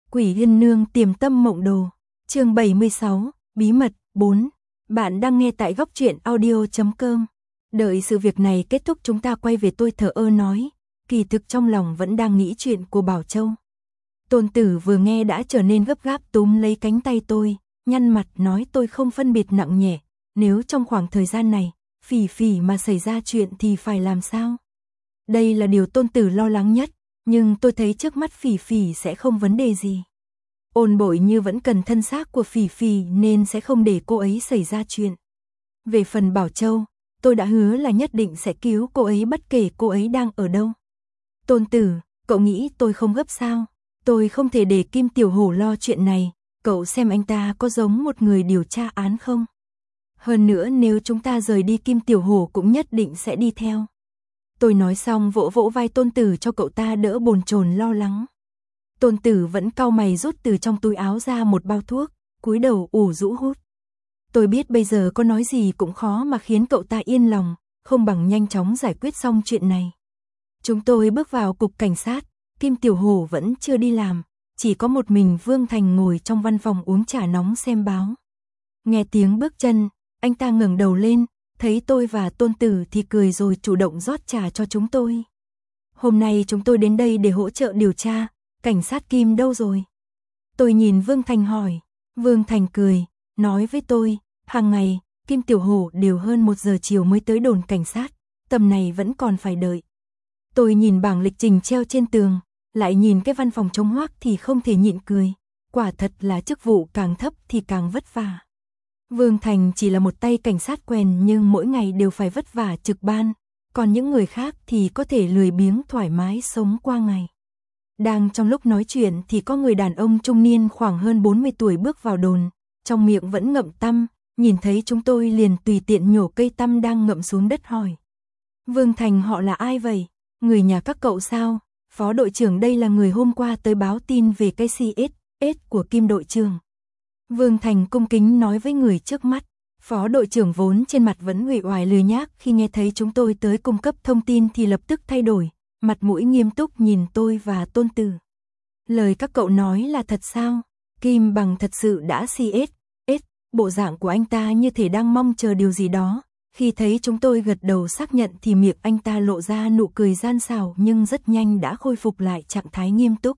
Quỷ Yên Nương Tiềm Tâm Mộng Đồ, chương 76, Bí mật 4. Bạn đang nghe tại góc truyện audio.com. Đợi sự việc này kết thúc chúng ta quay về, tôi thờ ơ nói, kỳ thực trong lòng vẫn đang nghĩ chuyện của Bảo Châu. Tôn Tử vừa nghe đã trở nên gấp gáp, túm lấy cánh tay tôi, nhăn mặt nói tôi không phân biệt nặng nhẹ, nếu trong khoảng thời gian này, Phỉ Phỉ mà xảy ra chuyện thì phải làm sao? Đây là điều Tôn Tử lo lắng nhất, nhưng tôi thấy trước mắt Phỉ Phỉ sẽ không vấn đề gì. Ôn Bội Như vẫn cần thân xác của Phỉ Phỉ nên sẽ không để cô ấy xảy ra chuyện. Về phần Bảo Châu, tôi đã hứa là nhất định sẽ cứu cô ấy bất kể cô ấy đang ở đâu. Tôn Tử, cậu nghĩ tôi không gấp sao? Tôi không thể để Kim Tiểu Hổ lo chuyện này, cậu xem anh ta có giống một người điều tra án không? Hơn nữa nếu chúng ta rời đi Kim Tiểu Hổ cũng nhất định sẽ đi theo. Tôi nói xong vỗ vỗ vai Tôn Tử cho cậu ta đỡ bồn chồn lo lắng. Tôn Tử vẫn cau mày rút từ trong túi áo ra một bao thuốc, cúi đầu ủ rũ hút. Tôi biết bây giờ có nói gì cũng khó mà khiến cậu ta yên lòng, không bằng nhanh chóng giải quyết xong chuyện này. Chúng tôi bước vào cục cảnh sát, Kim Tiểu Hổ vẫn chưa đi làm, chỉ có một mình Vương Thành ngồi trong văn phòng uống trà nóng xem báo. Nghe tiếng bước chân, anh ta ngẩng đầu lên, thấy tôi và Tôn Tử thì cười rồi chủ động rót trà cho chúng tôi. Hôm nay chúng tôi đến đây để hỗ trợ điều tra, cảnh sát Kim đâu rồi? Tôi nhìn Vương Thành hỏi, Vương Thành cười, nói với tôi, hàng ngày, Kim Tiểu Hổ đều hơn 1 giờ chiều mới tới đồn cảnh sát, tầm này vẫn còn phải đợi. Tôi nhìn bảng lịch trình treo trên tường, lại nhìn cái văn phòng trống hoác thì không thể nhịn cười, quả thật là chức vụ càng thấp thì càng vất vả. Vương Thành chỉ là một tay cảnh sát quèn nhưng mỗi ngày đều phải vất vả trực ban, còn những người khác thì có thể lười biếng thoải mái sống qua ngày. Đang trong lúc nói chuyện thì có người đàn ông trung niên khoảng hơn 40 tuổi bước vào đồn, trong miệng vẫn ngậm tăm, nhìn thấy chúng tôi liền tùy tiện nhổ cây tăm đang ngậm xuống đất hỏi. Vương Thành, họ là ai vậy? Người nhà các cậu sao? Phó đội trưởng đây là người hôm qua tới báo tin về cái CSS của Kim đội trưởng. Vương Thành cung kính nói với người trước mắt. Phó đội trưởng vốn trên mặt vẫn uể oải lười nhác, khi nghe thấy chúng tôi tới cung cấp thông tin thì lập tức thay đổi, mặt mũi nghiêm túc nhìn tôi và Tôn Tử. Lời các cậu nói là thật sao? Kim Bằng thật sự đã CSS, bộ dạng của anh ta như thể đang mong chờ điều gì đó. Khi thấy chúng tôi gật đầu xác nhận thì miệng anh ta lộ ra nụ cười gian xảo nhưng rất nhanh đã khôi phục lại trạng thái nghiêm túc.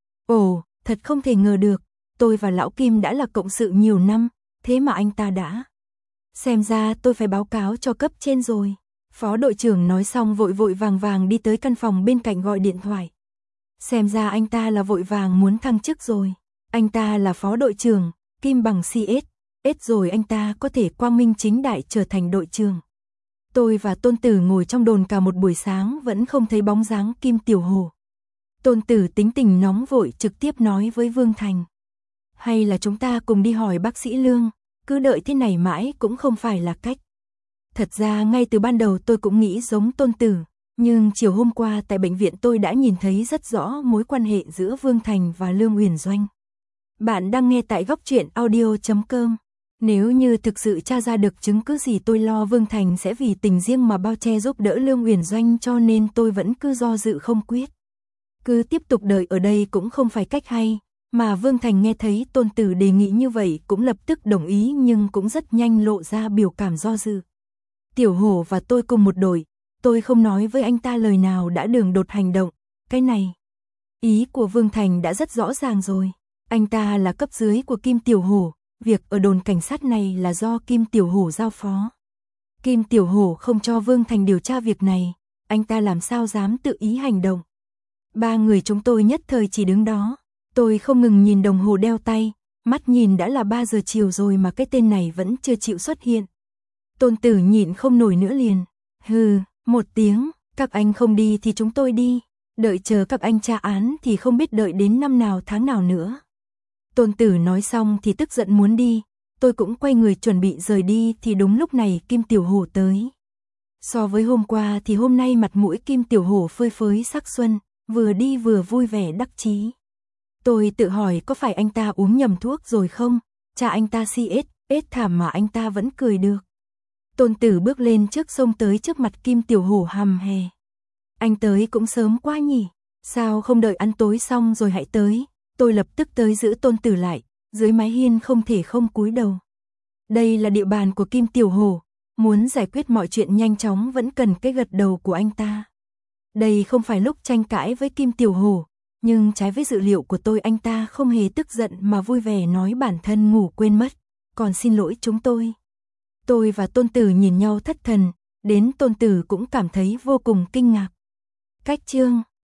Ồ, thật không thể ngờ được, tôi và lão Kim đã là cộng sự nhiều năm, thế mà anh ta đã. Xem ra tôi phải báo cáo cho cấp trên rồi. Phó đội trưởng nói xong vội vội vàng vàng đi tới căn phòng bên cạnh gọi điện thoại. Xem ra anh ta là vội vàng muốn thăng chức rồi. Anh ta là phó đội trưởng, Kim Bằng CSS rồi anh ta có thể quang minh chính đại trở thành đội trưởng. Tôi và Tôn Tử ngồi trong đồn cả một buổi sáng vẫn không thấy bóng dáng Kim Tiểu Hổ. Tôn Tử tính tình nóng vội trực tiếp nói với Vương Thành. Hay là chúng ta cùng đi hỏi bác sĩ Lương, cứ đợi thế này mãi cũng không phải là cách. Thật ra ngay từ ban đầu tôi cũng nghĩ giống Tôn Tử, nhưng chiều hôm qua tại bệnh viện tôi đã nhìn thấy rất rõ mối quan hệ giữa Vương Thành và Lương Uyển Doanh. Bạn đang nghe tại góc truyện audio.com. Nếu như thực sự tra ra được chứng cứ gì tôi lo Vương Thành sẽ vì tình riêng mà bao che giúp đỡ Lương Uyển Doanh, cho nên tôi vẫn cứ do dự không quyết. Cứ tiếp tục đợi ở đây cũng không phải cách hay, mà Vương Thành nghe thấy Tôn Tử đề nghị như vậy cũng lập tức đồng ý nhưng cũng rất nhanh lộ ra biểu cảm do dự. Tiểu Hổ và tôi cùng một đội, tôi không nói với anh ta lời nào đã đường đột hành động, cái này. Ý của Vương Thành đã rất rõ ràng rồi, anh ta là cấp dưới của Kim Tiểu Hổ, việc ở đồn cảnh sát này là do Kim Tiểu Hổ giao phó. Kim Tiểu Hổ không cho Vương Thành điều tra việc này, anh ta làm sao dám tự ý hành động. Ba người chúng tôi nhất thời chỉ đứng đó, tôi không ngừng nhìn đồng hồ đeo tay, mắt nhìn đã là 3 giờ chiều rồi mà cái tên này vẫn chưa chịu xuất hiện. Tôn Tử nhịn không nổi nữa liền. Hừ, một tiếng, các anh không đi thì chúng tôi đi. Đợi chờ các anh tra án thì không biết đợi đến năm nào tháng nào nữa. Tôn Tử nói xong thì tức giận muốn đi. Tôi cũng quay người chuẩn bị rời đi thì đúng lúc này Kim Tiểu Hổ tới. So với hôm qua thì hôm nay mặt mũi Kim Tiểu Hổ phơi phới sắc xuân, vừa đi vừa vui vẻ đắc chí. Tôi tự hỏi có phải anh ta uống nhầm thuốc rồi không? Cha anh ta CSS thảm mà anh ta vẫn cười được. Tôn Tử bước lên trước xông tới trước mặt Kim Tiểu Hổ hầm hè. Anh tới cũng sớm quá nhỉ? Sao không đợi ăn tối xong rồi hãy tới? Tôi lập tức tới giữ Tôn Tử lại, dưới mái hiên không thể không cúi đầu. Đây là địa bàn của Kim Tiểu Hổ, muốn giải quyết mọi chuyện nhanh chóng vẫn cần cái gật đầu của anh ta. Đây không phải lúc tranh cãi với Kim Tiểu Hổ, nhưng trái với dự liệu của tôi, anh ta không hề tức giận mà vui vẻ nói bản thân ngủ quên mất, còn xin lỗi chúng tôi. Tôi và Tôn Tử nhìn nhau thất thần, đến Tôn Tử cũng cảm thấy vô cùng kinh ngạc. Cách chương